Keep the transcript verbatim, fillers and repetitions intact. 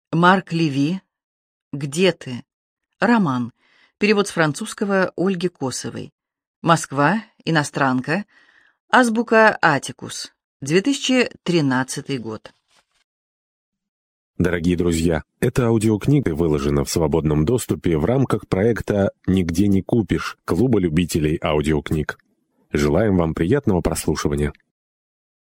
Марк Леви. «Где ты?» Роман. Перевод с французского Ольги Косовой. Москва. Иностранка. Азбука Атикус. две тысячи тринадцатый год. Дорогие друзья, эта аудиокнига выложена в свободном доступе в рамках проекта «Нигде не купишь» Клуба любителей аудиокниг. Желаем вам приятного прослушивания.